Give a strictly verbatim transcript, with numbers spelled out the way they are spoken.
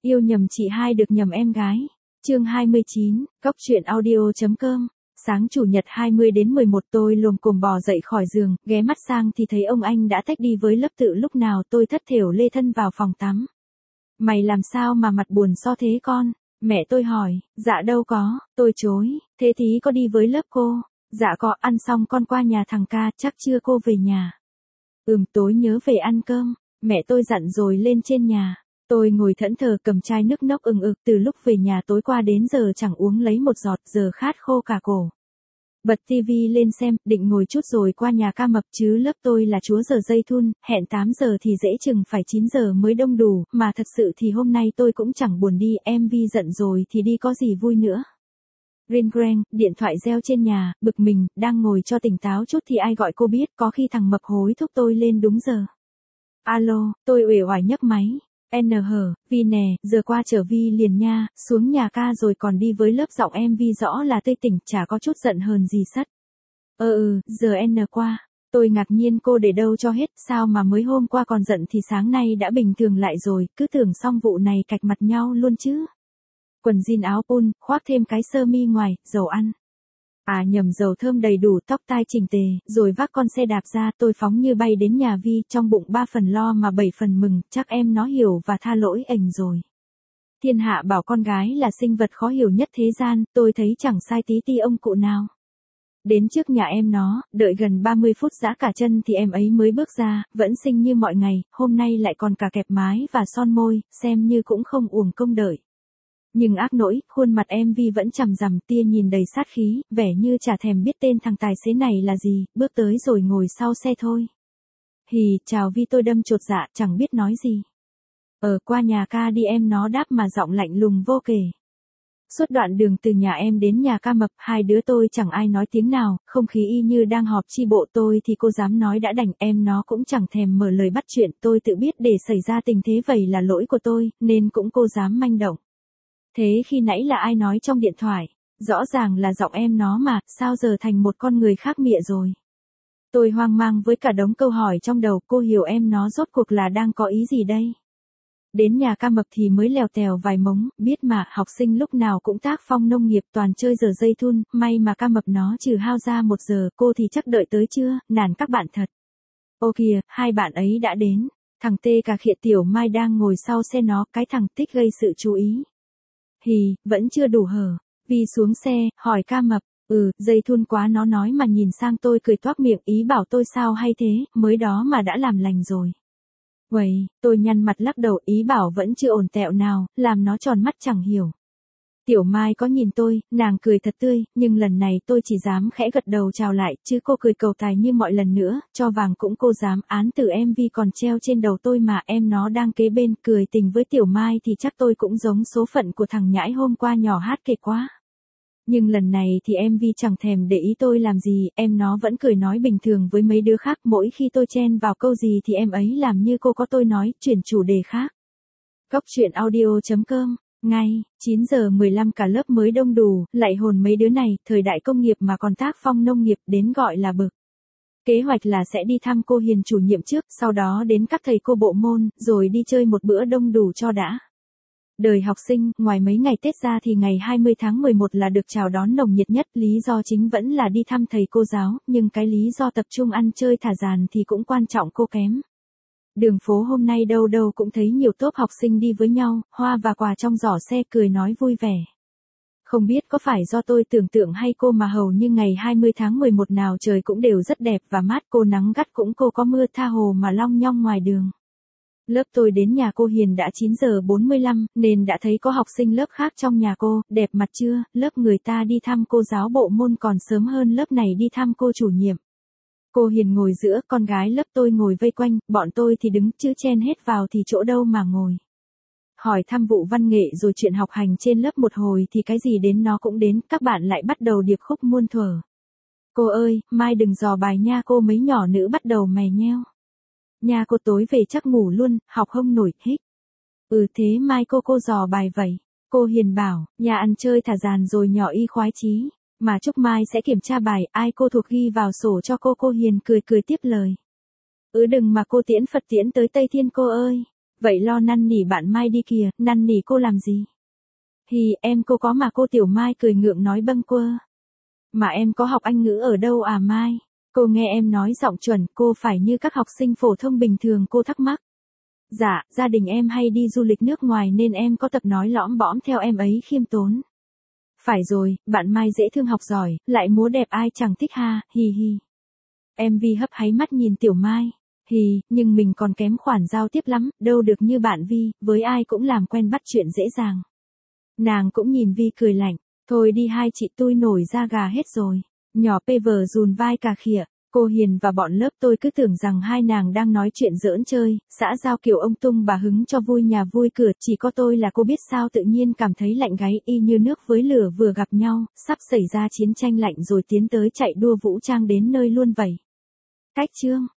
Yêu nhầm chị hai được nhầm em gái. Chương hai mươi chín, cóc truyện audio.com. Sáng chủ nhật hai mươi đến mười một tôi lồm cồm bò dậy khỏi giường, ghé mắt sang thì thấy ông anh đã tách đi với lớp tự lúc nào. Tôi thất thểu lê thân vào phòng tắm. Mày làm sao mà mặt buồn so thế con? Mẹ tôi hỏi. Dạ đâu có, tôi chối. Thế thì có đi với lớp cô? Dạ có, ăn xong con qua nhà thằng ca, chắc chưa cô về nhà. Ừm, tối nhớ về ăn cơm. Mẹ tôi dặn rồi lên trên nhà. Tôi ngồi thẫn thờ cầm chai nước nốc ừng ực, từ lúc về nhà tối qua đến giờ chẳng uống lấy một giọt, giờ khát khô cả cổ. Bật tivi lên xem, định ngồi chút rồi qua nhà ca mập, chứ lớp tôi là chúa giờ dây thun, hẹn tám giờ thì dễ chừng phải chín giờ mới đông đủ, mà thật sự thì hôm nay tôi cũng chẳng buồn đi, em Vi giận rồi thì đi có gì vui nữa. Ring reng, điện thoại reo trên nhà, bực mình, đang ngồi cho tỉnh táo chút thì ai gọi cô biết, có khi thằng mập hối thúc tôi lên đúng giờ. Alo, tôi uể oải nhấc máy. N hờ, Vi nè, giờ qua chở Vi liền nha, xuống nhà ca rồi còn đi với lớp. Giọng em Vi rõ là tươi tỉnh, chả có chút giận hờn gì sắt. Ờ ừ, giờ N qua. Tôi ngạc nhiên cô để đâu cho hết, sao mà mới hôm qua còn giận thì sáng nay đã bình thường lại rồi, cứ tưởng xong vụ này cạch mặt nhau luôn chứ. Quần jean áo pun, khoác thêm cái sơ mi ngoài, dầu ăn. À nhầm, dầu thơm đầy đủ, tóc tai chỉnh tề, rồi vác con xe đạp ra, tôi phóng như bay đến nhà Vi, trong bụng ba phần lo mà bảy phần mừng, chắc em nó hiểu và tha lỗi ảnh rồi. Thiên hạ bảo con gái là sinh vật khó hiểu nhất thế gian, tôi thấy chẳng sai tí ti ông cụ nào. Đến trước nhà em nó, đợi gần ba mươi phút giã cả chân thì em ấy mới bước ra, vẫn xinh như mọi ngày, hôm nay lại còn cả kẹp mái và son môi, xem như cũng không uổng công đợi. Nhưng ác nỗi, khuôn mặt em Vi vẫn chằm rằm, tia nhìn đầy sát khí, vẻ như chả thèm biết tên thằng tài xế này là gì, bước tới rồi ngồi sau xe thôi. Hì, chào Vi, tôi đâm chột dạ, chẳng biết nói gì. Ờ, qua nhà ca đi, em nó đáp mà giọng lạnh lùng vô kể. Suốt đoạn đường từ nhà em đến nhà ca mập, hai đứa tôi chẳng ai nói tiếng nào, không khí y như đang họp chi bộ. Tôi thì cô dám nói đã đành, em nó cũng chẳng thèm mở lời bắt chuyện. Tôi tự biết để xảy ra tình thế vậy là lỗi của tôi, nên cũng cô dám manh động. Thế khi nãy là ai nói trong điện thoại? Rõ ràng là giọng em nó mà, sao giờ thành một con người khác mịa rồi? Tôi hoang mang với cả đống câu hỏi trong đầu, cô hiểu em nó rốt cuộc là đang có ý gì đây? Đến nhà ca mập thì mới lèo tèo vài mống, biết mà, học sinh lúc nào cũng tác phong nông nghiệp, toàn chơi giờ dây thun, may mà ca mập nó trừ hao ra một giờ, cô thì chắc đợi tới chưa, nản các bạn thật. Ô kìa, hai bạn ấy đã đến, thằng Tê cà khịa Tiểu Mai đang ngồi sau xe nó, cái thằng Tích gây sự chú ý. Hì, vẫn chưa đủ hở. Vi xuống xe, hỏi ca mập, ừ, dây thun quá, nó nói mà nhìn sang tôi cười toác miệng, ý bảo tôi sao hay thế, mới đó mà đã làm lành rồi. Uầy, tôi nhăn mặt lắc đầu, ý bảo vẫn chưa ổn tẹo nào, làm nó tròn mắt chẳng hiểu. Tiểu Mai có nhìn tôi, nàng cười thật tươi, nhưng lần này tôi chỉ dám khẽ gật đầu chào lại, chứ cô cười cầu tài như mọi lần nữa, cho vàng cũng cô dám, án từ em Vi còn treo trên đầu tôi mà, em nó đang kế bên, cười tình với Tiểu Mai thì chắc tôi cũng giống số phận của thằng nhãi hôm qua nhỏ hát kệ quá. Nhưng lần này thì em Vi chẳng thèm để ý tôi làm gì, em nó vẫn cười nói bình thường với mấy đứa khác, mỗi khi tôi chen vào câu gì thì em ấy làm như cô có tôi nói, chuyển chủ đề khác. Cóc truyện audio.com. Ngay, chín giờ mười lăm cả lớp mới đông đủ, lại hồn mấy đứa này, thời đại công nghiệp mà còn tác phong nông nghiệp, đến gọi là bực. Kế hoạch là sẽ đi thăm cô Hiền chủ nhiệm trước, sau đó đến các thầy cô bộ môn, rồi đi chơi một bữa đông đủ cho đã. Đời học sinh, ngoài mấy ngày Tết ra thì ngày hai mươi tháng mười một là được chào đón nồng nhiệt nhất, lý do chính vẫn là đi thăm thầy cô giáo, nhưng cái lý do tập trung ăn chơi thả dàn thì cũng quan trọng cô kém. Đường phố hôm nay đâu đâu cũng thấy nhiều tốp học sinh đi với nhau, hoa và quà trong giỏ xe, cười nói vui vẻ. Không biết có phải do tôi tưởng tượng hay cô mà hầu như ngày hai mươi tháng mười một nào trời cũng đều rất đẹp và mát, cô nắng gắt cũng cô có mưa tha hồ mà long nhong ngoài đường. Lớp tôi đến nhà cô Hiền đã chín giờ bốn mươi lăm, nên đã thấy có học sinh lớp khác trong nhà cô, đẹp mặt chưa, lớp người ta đi thăm cô giáo bộ môn còn sớm hơn lớp này đi thăm cô chủ nhiệm. Cô Hiền ngồi giữa, con gái lớp tôi ngồi vây quanh, bọn tôi thì đứng, chứ chen hết vào thì chỗ đâu mà ngồi. Hỏi thăm vụ văn nghệ rồi chuyện học hành trên lớp một hồi thì cái gì đến nó cũng đến, các bạn lại bắt đầu điệp khúc muôn thuở. Cô ơi, mai đừng dò bài nha cô, mấy nhỏ nữ bắt đầu mè nheo. Nhà cô tối về chắc ngủ luôn, học không nổi, hích. Ừ thế mai cô cô dò bài vậy. Cô Hiền bảo, nhà ăn chơi thả dàn rồi nhỏ y khoái chí. Mà chúc mai sẽ kiểm tra bài, ai cô thuộc ghi vào sổ cho cô. Cô Hiền cười cười tiếp lời. Ừ đừng mà cô tiễn Phật tiễn tới Tây Thiên cô ơi. Vậy lo năn nỉ bạn Mai đi kìa, năn nỉ cô làm gì? Hì, em cô có mà, cô Tiểu Mai cười ngượng nói bâng quơ. Mà em có học Anh ngữ ở đâu à Mai? Cô nghe em nói giọng chuẩn, cô phải như các học sinh phổ thông bình thường, cô thắc mắc. Dạ, gia đình em hay đi du lịch nước ngoài nên em có tập nói lõm bõm theo em ấy khiêm tốn. Phải rồi, bạn Mai dễ thương học giỏi, lại múa đẹp ai chẳng thích ha, hì hì. Em Vi hấp háy mắt nhìn Tiểu Mai. Hì, nhưng mình còn kém khoản giao tiếp lắm, đâu được như bạn Vi, với ai cũng làm quen bắt chuyện dễ dàng. Nàng cũng nhìn Vi cười lạnh, thôi đi hai chị tôi nổi da gà hết rồi. Nhỏ pê vờ dùn vai cà khịa, cô Hiền và bọn lớp tôi cứ tưởng rằng hai nàng đang nói chuyện giỡn chơi, xã giao kiểu ông tung bà hứng cho vui nhà vui cửa, chỉ có tôi là cô biết sao tự nhiên cảm thấy lạnh gáy y như nước với lửa vừa gặp nhau, sắp xảy ra chiến tranh lạnh rồi tiến tới chạy đua vũ trang đến nơi luôn vậy. Cách chương